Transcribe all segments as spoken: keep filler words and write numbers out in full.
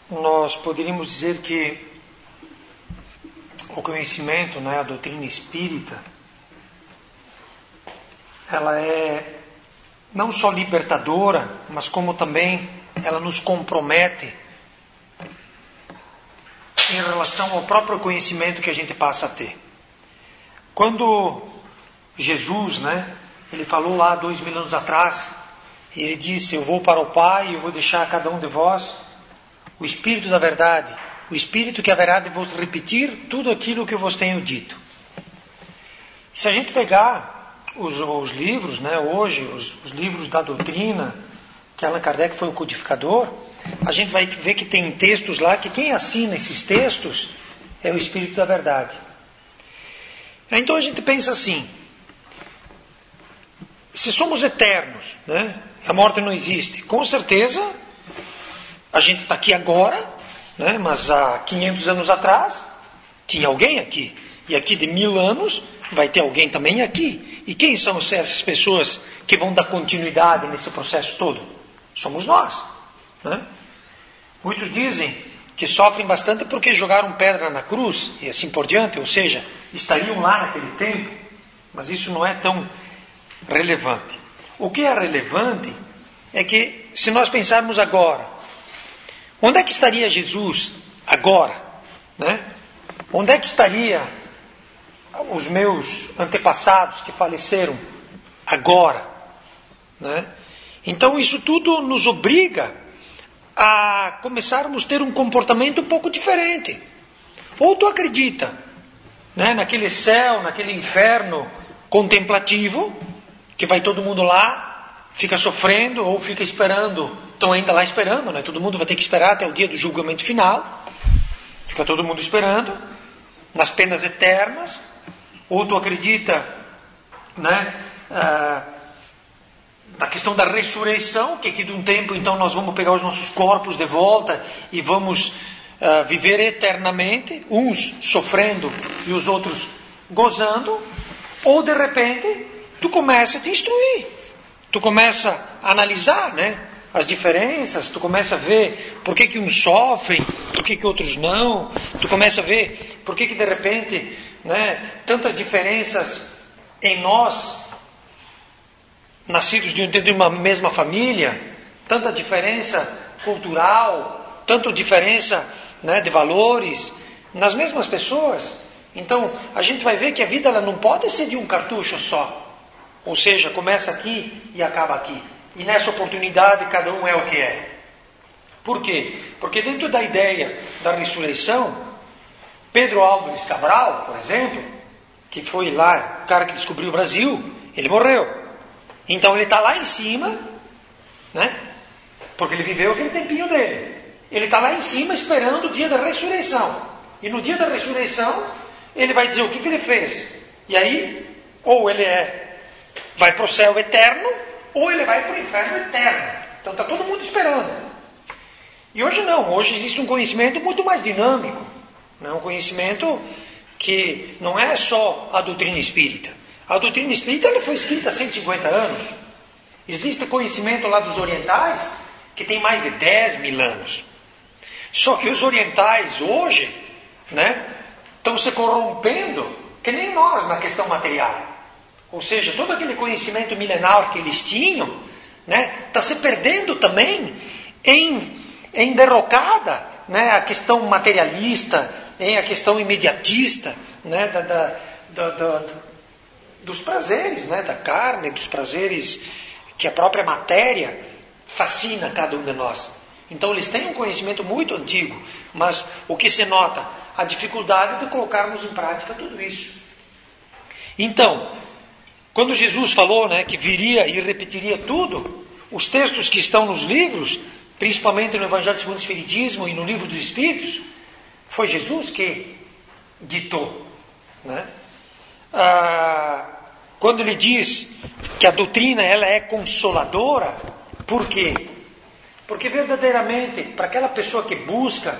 nós poderíamos dizer que o conhecimento, né, a doutrina espírita, ela é não só libertadora, mas como também ela nos compromete em relação ao próprio conhecimento que a gente passa a ter. Quando Jesus, né, ele falou lá dois mil anos atrás, e ele disse: eu vou para o Pai e eu vou deixar a cada um de vós o Espírito da verdade, o Espírito que haverá de vos repetir tudo aquilo que eu vos tenho dito. Se a gente pegar os, os livros, né, hoje, os, os livros da doutrina, que Allan Kardec foi o codificador, a gente vai ver que tem textos lá que quem assina esses textos é o Espírito da verdade. Então a gente pensa assim: se somos eternos, né, a morte não existe, com certeza a gente está aqui agora, né, mas há quinhentos anos atrás tinha alguém aqui, e aqui de mil anos vai ter alguém também aqui. E quem são essas pessoas que vão dar continuidade nesse processo todo? Somos nós, né? Muitos dizem que sofrem bastante porque jogaram pedra na cruz e assim por diante, ou seja, estariam lá naquele tempo, mas isso não é tão relevante. O que é relevante é que, se nós pensarmos agora, onde é que estaria Jesus agora, né? Onde é que estaria os meus antepassados que faleceram agora, né? Então isso tudo nos obriga a começarmos a ter um comportamento um pouco diferente. Ou tu acredita, né, naquele céu, naquele inferno contemplativo, que vai todo mundo lá, fica sofrendo ou fica esperando, estão ainda lá esperando, né? Todo mundo vai ter que esperar até o dia do julgamento final, fica todo mundo esperando, nas penas eternas. Ou tu acredita, né, ah, na questão da ressurreição, que aqui de um tempo então nós vamos pegar os nossos corpos de volta e vamos uh, viver eternamente, uns sofrendo e os outros gozando. Ou de repente tu começa a te instruir, tu começa a analisar, né, as diferenças, tu começa a ver por que que uns sofrem, por que que outros não, tu começa a ver por que que de repente, né, tantas diferenças em nós, nascidos de uma mesma família, tanta diferença cultural, tanta diferença, né, de valores nas mesmas pessoas. Então a gente vai ver que a vida ela não pode ser de um cartucho só, ou seja, começa aqui e acaba aqui, e nessa oportunidade cada um é o que é. Por quê? Porque dentro da ideia da ressurreição, Pedro Álvares Cabral, por exemplo, que foi lá o cara que descobriu o Brasil, ele morreu. Então ele está lá em cima, né? Porque ele viveu aquele tempinho dele. Ele está lá em cima esperando o dia da ressurreição. E no dia da ressurreição, ele vai dizer o que, que ele fez. E aí, ou ele é, vai para o céu eterno, ou ele vai para o inferno eterno. Então está todo mundo esperando. E hoje não, hoje existe um conhecimento muito mais dinâmico. Né? Um conhecimento que não é só a doutrina espírita. A doutrina espírita ela foi escrita há cento e cinquenta anos. Existe conhecimento lá dos orientais que tem mais de dez mil anos. Só que os orientais hoje, né, estão se corrompendo que nem nós na questão material. Ou seja, todo aquele conhecimento milenar que eles tinham, né, está se perdendo também em, em derrocada, né, a questão materialista, em a questão imediatista, né, da, da, da, da dos prazeres, né, da carne, dos prazeres que a própria matéria fascina cada um de nós. Então eles têm um conhecimento muito antigo, mas o que se nota? A dificuldade de colocarmos em prática tudo isso. Então, quando Jesus falou, né, que viria e repetiria tudo, os textos que estão nos livros, principalmente no Evangelho segundo o Espiritismo e no Livro dos Espíritos, foi Jesus que ditou, né? Ah, quando ele diz que a doutrina ela é consoladora, por quê? Porque verdadeiramente, para aquela pessoa que busca,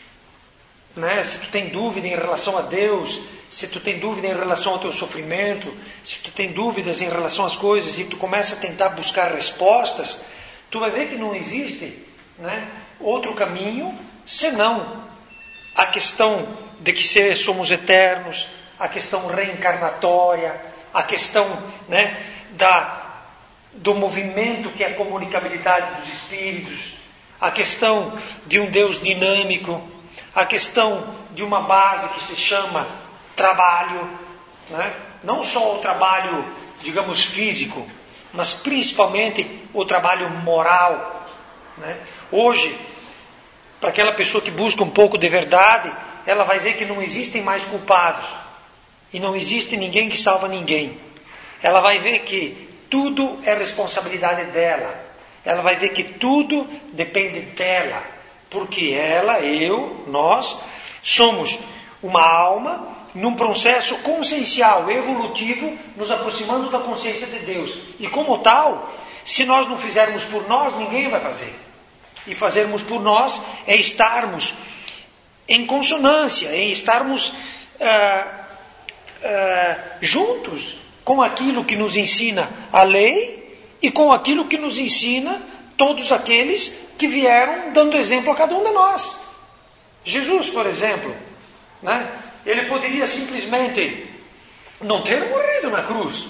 né, se tu tem dúvida em relação a Deus, se tu tem dúvida em relação ao teu sofrimento, se tu tem dúvidas em relação às coisas e tu começa a tentar buscar respostas, tu vai ver que não existe né, outro caminho, senão a questão de que ser, somos eternos, a questão reencarnatória, a questão, né, da, do movimento que é a comunicabilidade dos espíritos, a questão de um Deus dinâmico, a questão de uma base que se chama trabalho, né? Não só o trabalho, digamos, físico, mas principalmente o trabalho moral, né? Hoje, para aquela pessoa que busca um pouco de verdade, ela vai ver que não existem mais culpados e não existe ninguém que salva ninguém. Ela vai ver que tudo é responsabilidade dela. Ela vai ver que tudo depende dela, porque ela, eu, nós somos uma alma num processo consciencial, evolutivo, nos aproximando da consciência de Deus. E como tal, se nós não fizermos por nós, ninguém vai fazer. E fazermos por nós é estarmos em consonância, em estarmos ah, ah, juntos com aquilo que nos ensina a lei e com aquilo que nos ensina todos aqueles que vieram dando exemplo a cada um de nós. Jesus, por exemplo, né? Ele poderia simplesmente não ter morrido na cruz,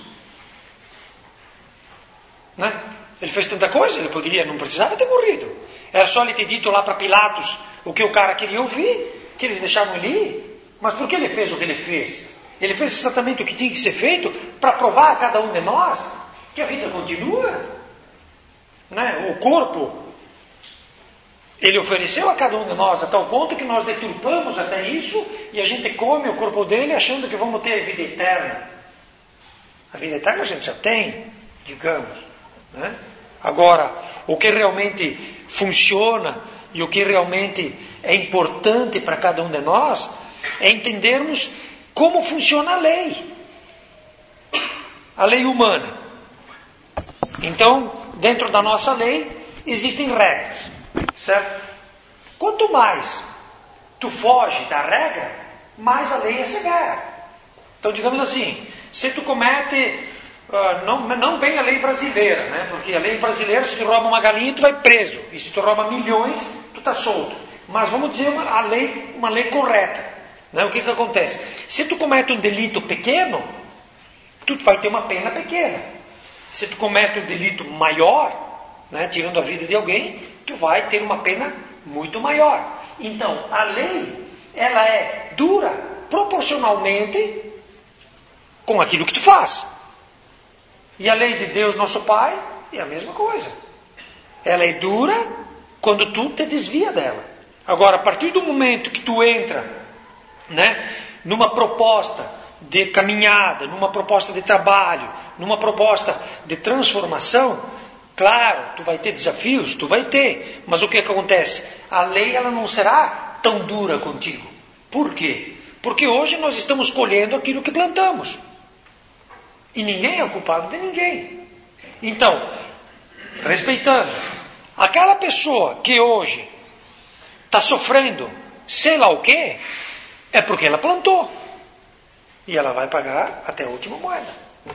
né? Ele fez tanta coisa, ele poderia, não precisava ter morrido. Era só ele ter dito lá para Pilatos o que o cara queria ouvir, que eles deixavam ele ir. Mas por que ele fez o que ele fez? Ele fez exatamente o que tinha que ser feito para provar a cada um de nós que a vida continua, né? O corpo, ele ofereceu a cada um de nós a tal ponto que nós deturpamos até isso e a gente come o corpo dele achando que vamos ter a vida eterna. A vida eterna a gente já tem, digamos, né? Agora, o que realmente funciona e o que realmente é importante para cada um de nós é entendermos como funciona a lei. A lei humana. Então, dentro da nossa lei, existem regras, certo? Quanto mais tu foge da regra, mais a lei é severa. Então, digamos assim, se tu comete, uh, não, não bem a lei brasileira, né? Porque a lei brasileira, se tu rouba uma galinha, tu vai preso. E se tu rouba milhões, tu está solto. Mas vamos dizer uma, a lei, uma lei correta, né? O que que acontece? Se tu comete um delito pequeno, tu vai ter uma pena pequena. Se tu comete um delito maior, né, tirando a vida de alguém, tu vai ter uma pena muito maior. Então, a lei, ela é dura proporcionalmente com aquilo que tu faz. E a lei de Deus, nosso Pai, é a mesma coisa. Ela é dura quando tu te desvia dela. Agora, a partir do momento que tu entra, né, numa proposta de caminhada, numa proposta de trabalho, numa proposta de transformação, claro, tu vai ter desafios, tu vai ter, mas o que acontece? A lei, ela não será tão dura contigo. Por quê? Porque hoje nós estamos colhendo aquilo que plantamos. E ninguém é culpado de ninguém. Então, respeitando, aquela pessoa que hoje está sofrendo sei lá o quê, é porque ela plantou. E ela vai pagar até a última moeda.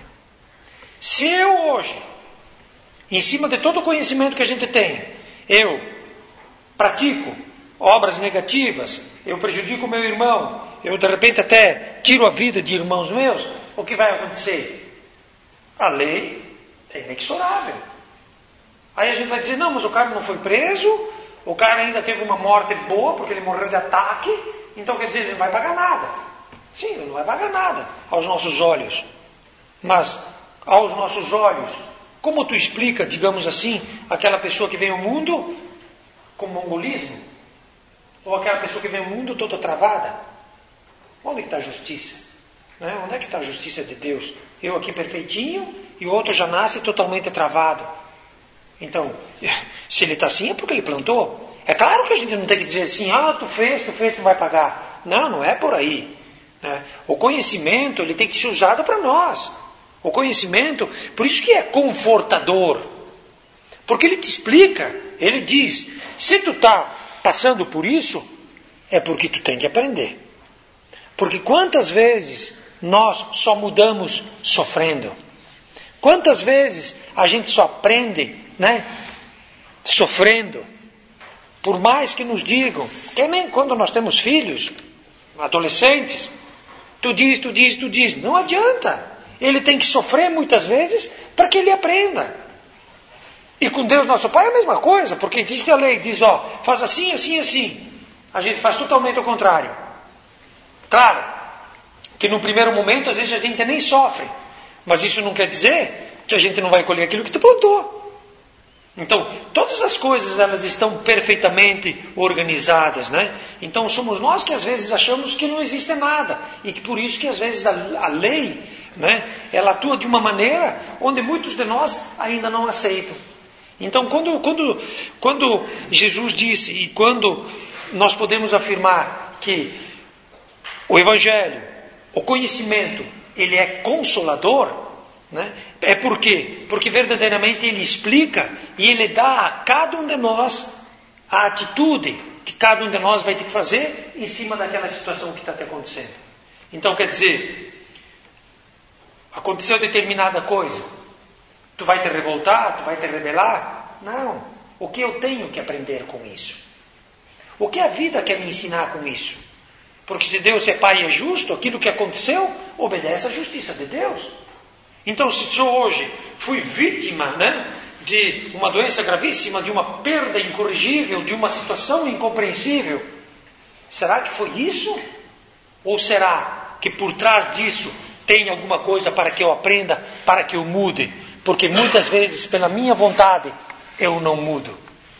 Se eu hoje, em cima de todo o conhecimento que a gente tem, eu pratico obras negativas, eu prejudico o meu irmão, eu de repente até tiro a vida de irmãos meus, o que vai acontecer? A lei é inexorável. Aí a gente vai dizer, não, mas o cara não foi preso, o cara ainda teve uma morte boa, porque ele morreu de ataque, então quer dizer, ele não vai pagar nada. Sim, ele não vai pagar nada aos nossos olhos. Mas, aos nossos olhos, como tu explica, digamos assim, aquela pessoa que vem ao mundo com mongolismo? Ou aquela pessoa que vem ao mundo toda travada? Onde está a justiça? Né? Onde é que está a justiça de Deus? Eu aqui perfeitinho e o outro já nasce totalmente travado. Então, se ele está assim é porque ele plantou. É claro que a gente não tem que dizer assim, ah, tu fez, tu fez, tu vai pagar. Não, não é por aí. O conhecimento, ele tem que ser usado para nós. O conhecimento, por isso que é confortador. Porque ele te explica, ele diz, se tu está passando por isso, é porque tu tem que aprender. Porque quantas vezes nós só mudamos sofrendo? Quantas vezes a gente só aprende, né, sofrendo? por mais que nos digam, que nem quando nós temos filhos, adolescentes, tu diz, tu diz, tu diz, não adianta. Ele tem que sofrer muitas vezes para que ele aprenda. E com Deus nosso Pai é a mesma coisa, porque existe a lei que diz, ó, faz assim, assim, assim. A gente faz totalmente o contrário. Claro, que no primeiro momento às vezes a gente nem sofre, mas isso não quer dizer que a gente não vai colher aquilo que tu plantou. Então, todas as coisas elas estão perfeitamente organizadas, né? Então somos nós que às vezes achamos que não existe nada, e que por isso que às vezes a, a lei, né, ela atua de uma maneira onde muitos de nós ainda não aceitam. Então quando, quando, quando Jesus disse, e quando nós podemos afirmar que o Evangelho, o conhecimento, ele é consolador, né? É por quê? Porque verdadeiramente ele explica e ele dá a cada um de nós a atitude que cada um de nós vai ter que fazer em cima daquela situação que está te acontecendo. Então quer dizer, aconteceu determinada coisa, tu vai te revoltar, tu vai te rebelar? Não. O que eu tenho que aprender com isso? O que a vida quer me ensinar com isso? Porque se Deus é Pai e é justo, aquilo que aconteceu obedece à justiça de Deus. Então, se eu hoje fui vítima, né, de uma doença gravíssima, de uma perda incorrigível, de uma situação incompreensível, será que foi isso? Ou será que por trás disso tem alguma coisa para que eu aprenda, para que eu mude? Porque muitas vezes, pela minha vontade, eu não mudo.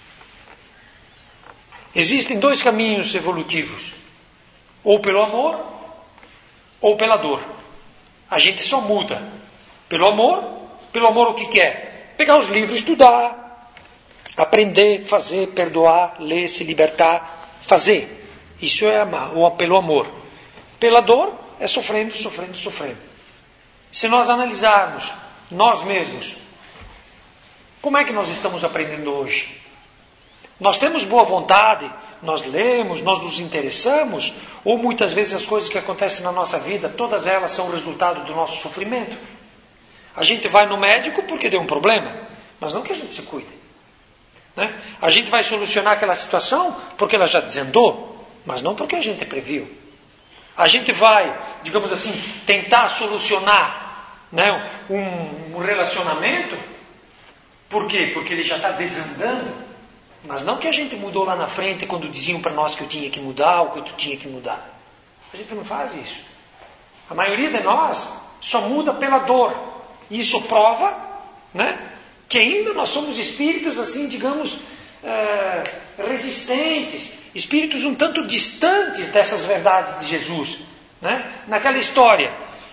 Existem dois caminhos evolutivos. Ou pelo amor, ou pela dor. A gente só muda. Pelo amor, pelo amor o que que é? Pegar os livros, estudar, aprender, fazer, perdoar, ler, se libertar, fazer. Isso é amar, ou pelo amor. Pela dor, é sofrendo, sofrendo, sofrendo. Se nós analisarmos nós mesmos, como é que nós estamos aprendendo hoje? Nós temos boa vontade, nós lemos, nós nos interessamos, ou muitas vezes as coisas que acontecem na nossa vida, todas elas são resultado do nosso sofrimento. A gente vai no médico porque deu um problema, mas não que a gente se cuide. Né? A gente vai solucionar aquela situação porque ela já desandou, mas não porque a gente previu. A gente vai, digamos assim, tentar solucionar, né, um, um relacionamento, por quê? Porque ele já está desandando, mas não que a gente mudou lá na frente quando diziam para nós que eu tinha que mudar ou que eu tinha que mudar. A gente não faz isso. A maioria de nós só muda pela dor. E isso prova, né, que ainda nós somos espíritos assim, digamos, é, resistentes, espíritos um tanto distantes dessas verdades de Jesus. Né? Naquela história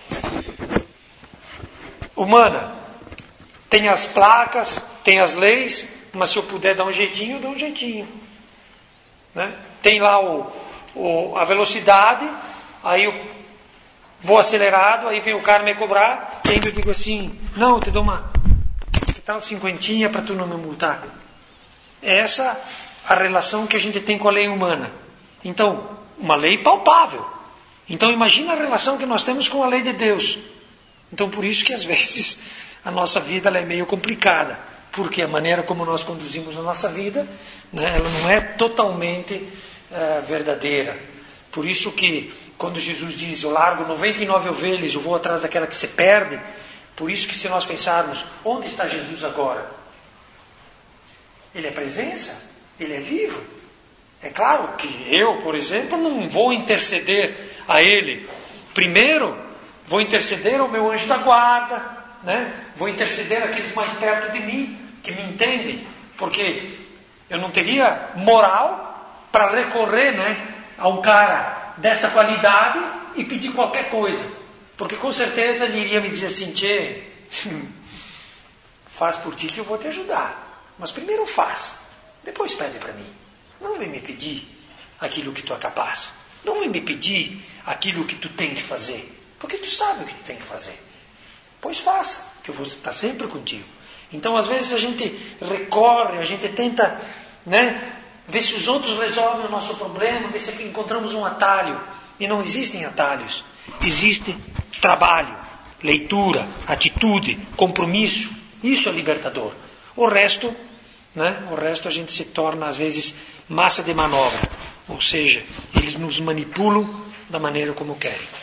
humana, tem as placas, tem as leis, mas se eu puder dar um jeitinho, eu dou um jeitinho. Né? Tem lá o, o, a velocidade, aí eu vou acelerado, aí vem o cara me cobrar, e ainda eu digo assim, não, eu te dou uma, que tal cinquentinha para tu não me multar? É essa a relação que a gente tem com a lei humana. Então, uma lei palpável. Então imagina a relação que nós temos com a lei de Deus. Então por isso que às vezes a nossa vida ela é meio complicada, porque a maneira como nós conduzimos a nossa vida, né, ela não é totalmente uh, verdadeira. Por isso que quando Jesus diz, eu largo noventa e nove ovelhas, eu vou atrás daquela que se perde, por isso que se nós pensarmos, onde está Jesus agora? Ele é presença, ele é vivo. É claro que eu, por exemplo, não vou interceder a ele. Primeiro, vou interceder ao meu anjo da guarda, né? Vou interceder àqueles mais perto de mim, que me entendem, porque eu não teria moral para recorrer, né, a um cara dessa qualidade e pedir qualquer coisa, porque com certeza ele iria me dizer assim, tchê, faz por ti que eu vou te ajudar, mas primeiro faz, depois pede para mim. Não vem me pedir aquilo que tu é capaz, não vem me pedir aquilo que tu tem que fazer, porque tu sabe o que tu tem que fazer. Pois faça, que eu vou estar sempre contigo. Então às vezes a gente recorre, a gente tenta, né, ver se os outros resolvem o nosso problema, ver se encontramos um atalho. E não existem atalhos. Existe trabalho, leitura, atitude, compromisso. Isso é libertador. O resto, né, o resto a gente se torna às vezes massa de manobra, ou seja, eles nos manipulam da maneira como querem.